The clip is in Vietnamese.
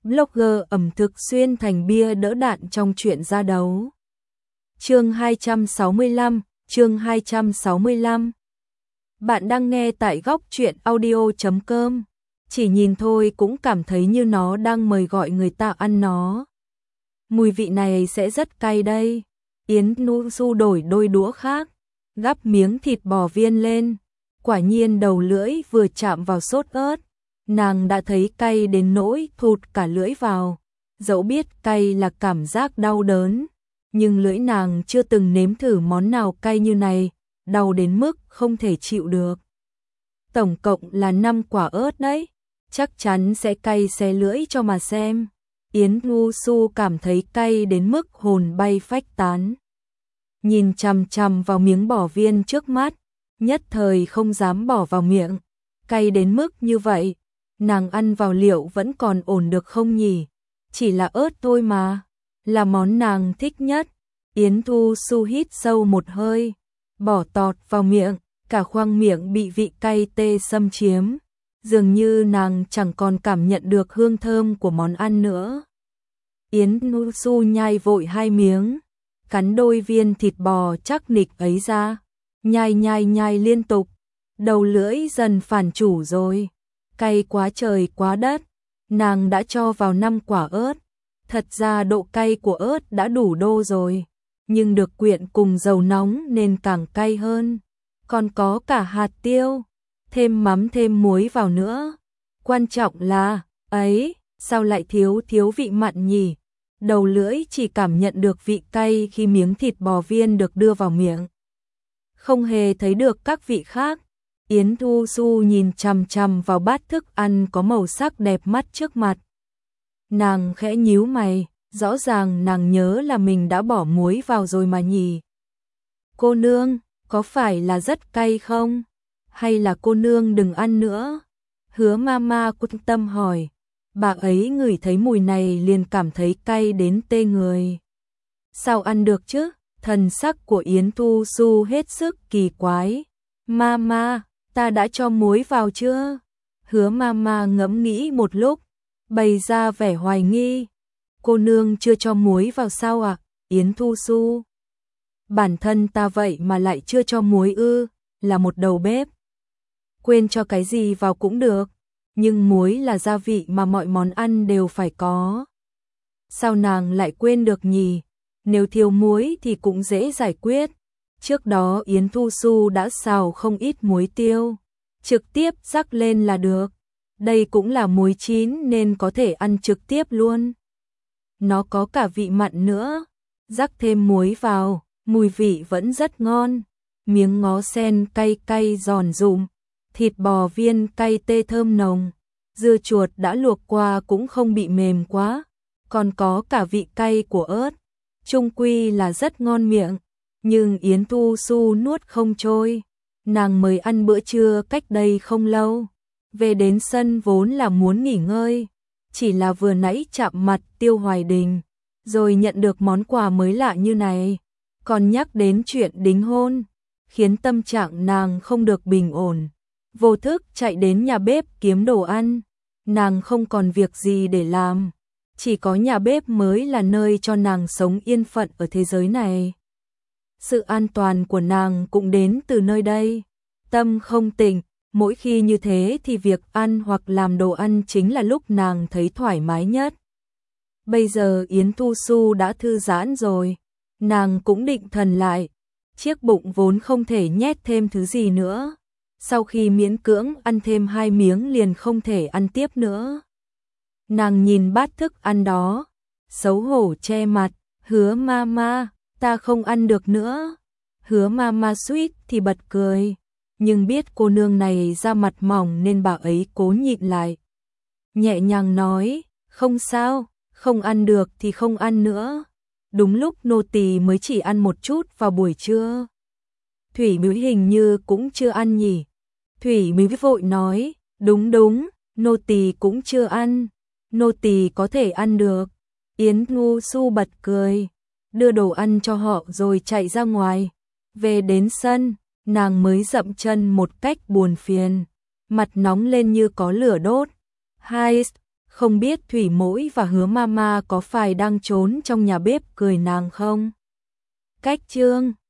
blogger ẩm thực xuyên thành bia đỡ đạn trong chuyện ra đấu. Chương 265. Bạn đang nghe tại góc truyện audio.com. Chỉ nhìn thôi cũng cảm thấy như nó đang mời gọi người ta ăn nó. Mùi vị này sẽ rất cay đây. Yến Nu Su đổi đôi đũa khác, gắp miếng thịt bò viên lên. Quả nhiên đầu lưỡi vừa chạm vào sốt ớt, nàng đã thấy cay đến nỗi thụt cả lưỡi vào. Dẫu biết cay là cảm giác đau đớn, nhưng lưỡi nàng chưa từng nếm thử món nào cay như này, đau đến mức không thể chịu được. Tổng cộng là 5 quả ớt đấy, chắc chắn sẽ cay xé lưỡi cho mà xem. Yến Nu Su cảm thấy cay đến mức hồn bay phách tán. Nhìn chằm chằm vào miếng bò viên trước mắt, nhất thời không dám bỏ vào miệng. Cay đến mức như vậy, nàng ăn vào liệu vẫn còn ổn được không nhỉ? Chỉ là ớt thôi mà, là món nàng thích nhất. Yến Nu Su hít sâu một hơi, bỏ tọt vào miệng, cả khoang miệng bị vị cay tê xâm chiếm. Dường như nàng chẳng còn cảm nhận được hương thơm của món ăn nữa. Yến Nu Su nhai vội 2 miếng, cắn đôi viên thịt bò chắc nịch ấy ra, nhai liên tục. Đầu lưỡi dần phản chủ rồi, cay quá trời quá đất. Nàng đã cho vào 5 quả ớt, thật ra độ cay của ớt đã đủ đô rồi, nhưng được quyện cùng dầu nóng nên càng cay hơn. Còn có cả hạt tiêu, thêm mắm thêm muối vào nữa. Quan trọng là, ấy, sao lại thiếu vị mặn nhỉ? Đầu lưỡi chỉ cảm nhận được vị cay khi miếng thịt bò viên được đưa vào miệng, không hề thấy được các vị khác. Yến Nu Su nhìn chằm chằm vào bát thức ăn có màu sắc đẹp mắt trước mặt. Nàng khẽ nhíu mày, rõ ràng nàng nhớ là mình đã bỏ muối vào rồi mà nhỉ. Cô nương, có phải là rất cay không? Hay là cô nương đừng ăn nữa? Hứa Mama quan tâm hỏi. Bà ấy ngửi thấy mùi này liền cảm thấy cay đến tê người. Sao ăn được chứ? Thần sắc của Yến Nu Su hết sức kỳ quái. Mama, ta đã cho muối vào chưa? Hứa Mama ngẫm nghĩ một lúc, bày ra vẻ hoài nghi. Cô nương chưa cho muối vào sao ạ? Yến Nu Su. Bản thân ta vậy mà lại chưa cho muối ư? Là một đầu bếp, quên cho cái gì vào cũng được, nhưng muối là gia vị mà mọi món ăn đều phải có. Sao nàng lại quên được nhỉ? Nếu thiếu muối thì cũng dễ giải quyết. Trước đó Yến Nu Su đã xào không ít muối tiêu, trực tiếp rắc lên là được. Đây cũng là muối chín nên có thể ăn trực tiếp luôn. Nó có cả vị mặn nữa, rắc thêm muối vào, mùi vị vẫn rất ngon. Miếng ngó sen cay cay giòn rụm, thịt bò viên cay tê thơm nồng, dưa chuột đã luộc qua cũng không bị mềm quá, còn có cả vị cay của ớt, chung quy là rất ngon miệng. Nhưng Yến Nu Su nuốt không trôi. Nàng mới ăn bữa trưa cách đây không lâu, về đến sân vốn là muốn nghỉ ngơi, chỉ là vừa nãy chạm mặt Tiêu Hoài Đình, rồi nhận được món quà mới lạ như này, còn nhắc đến chuyện đính hôn, khiến tâm trạng nàng không được bình ổn. Vô thức chạy đến nhà bếp kiếm đồ ăn. Nàng không còn việc gì để làm, chỉ có nhà bếp mới là nơi cho nàng sống yên phận ở thế giới này. Sự an toàn của nàng cũng đến từ nơi đây. Tâm không tỉnh, mỗi khi như thế thì việc ăn hoặc làm đồ ăn chính là lúc nàng thấy thoải mái nhất. Bây giờ Yến Nu Su đã thư giãn rồi, nàng cũng định thần lại. Chiếc bụng vốn không thể nhét thêm thứ gì nữa, sau khi miễn cưỡng ăn thêm 2 miếng liền không thể ăn tiếp nữa. Nàng nhìn bát thức ăn đó, xấu hổ che mặt. Hứa Mama, ta không ăn được nữa. Hứa Mama suýt thì bật cười, nhưng biết cô nương này da mặt mỏng nên bà ấy cố nhịn lại. Nhẹ nhàng nói, không sao, không ăn được thì không ăn nữa. Đúng lúc nô tỳ mới chỉ ăn một chút vào buổi trưa. Thủy Mưu hình như cũng chưa ăn nhỉ? Thủy Mưu vội nói, đúng, nô tỳ cũng chưa ăn. Nô tỳ có thể ăn được. Yến Nu Su bật cười, đưa đồ ăn cho họ rồi chạy ra ngoài. Về đến sân, nàng mới dậm chân một cách buồn phiền, mặt nóng lên như có lửa đốt. Hai, Không biết Thủy Mỗi và Hứa Mama có phải đang trốn trong nhà bếp cười nàng không? Cách chương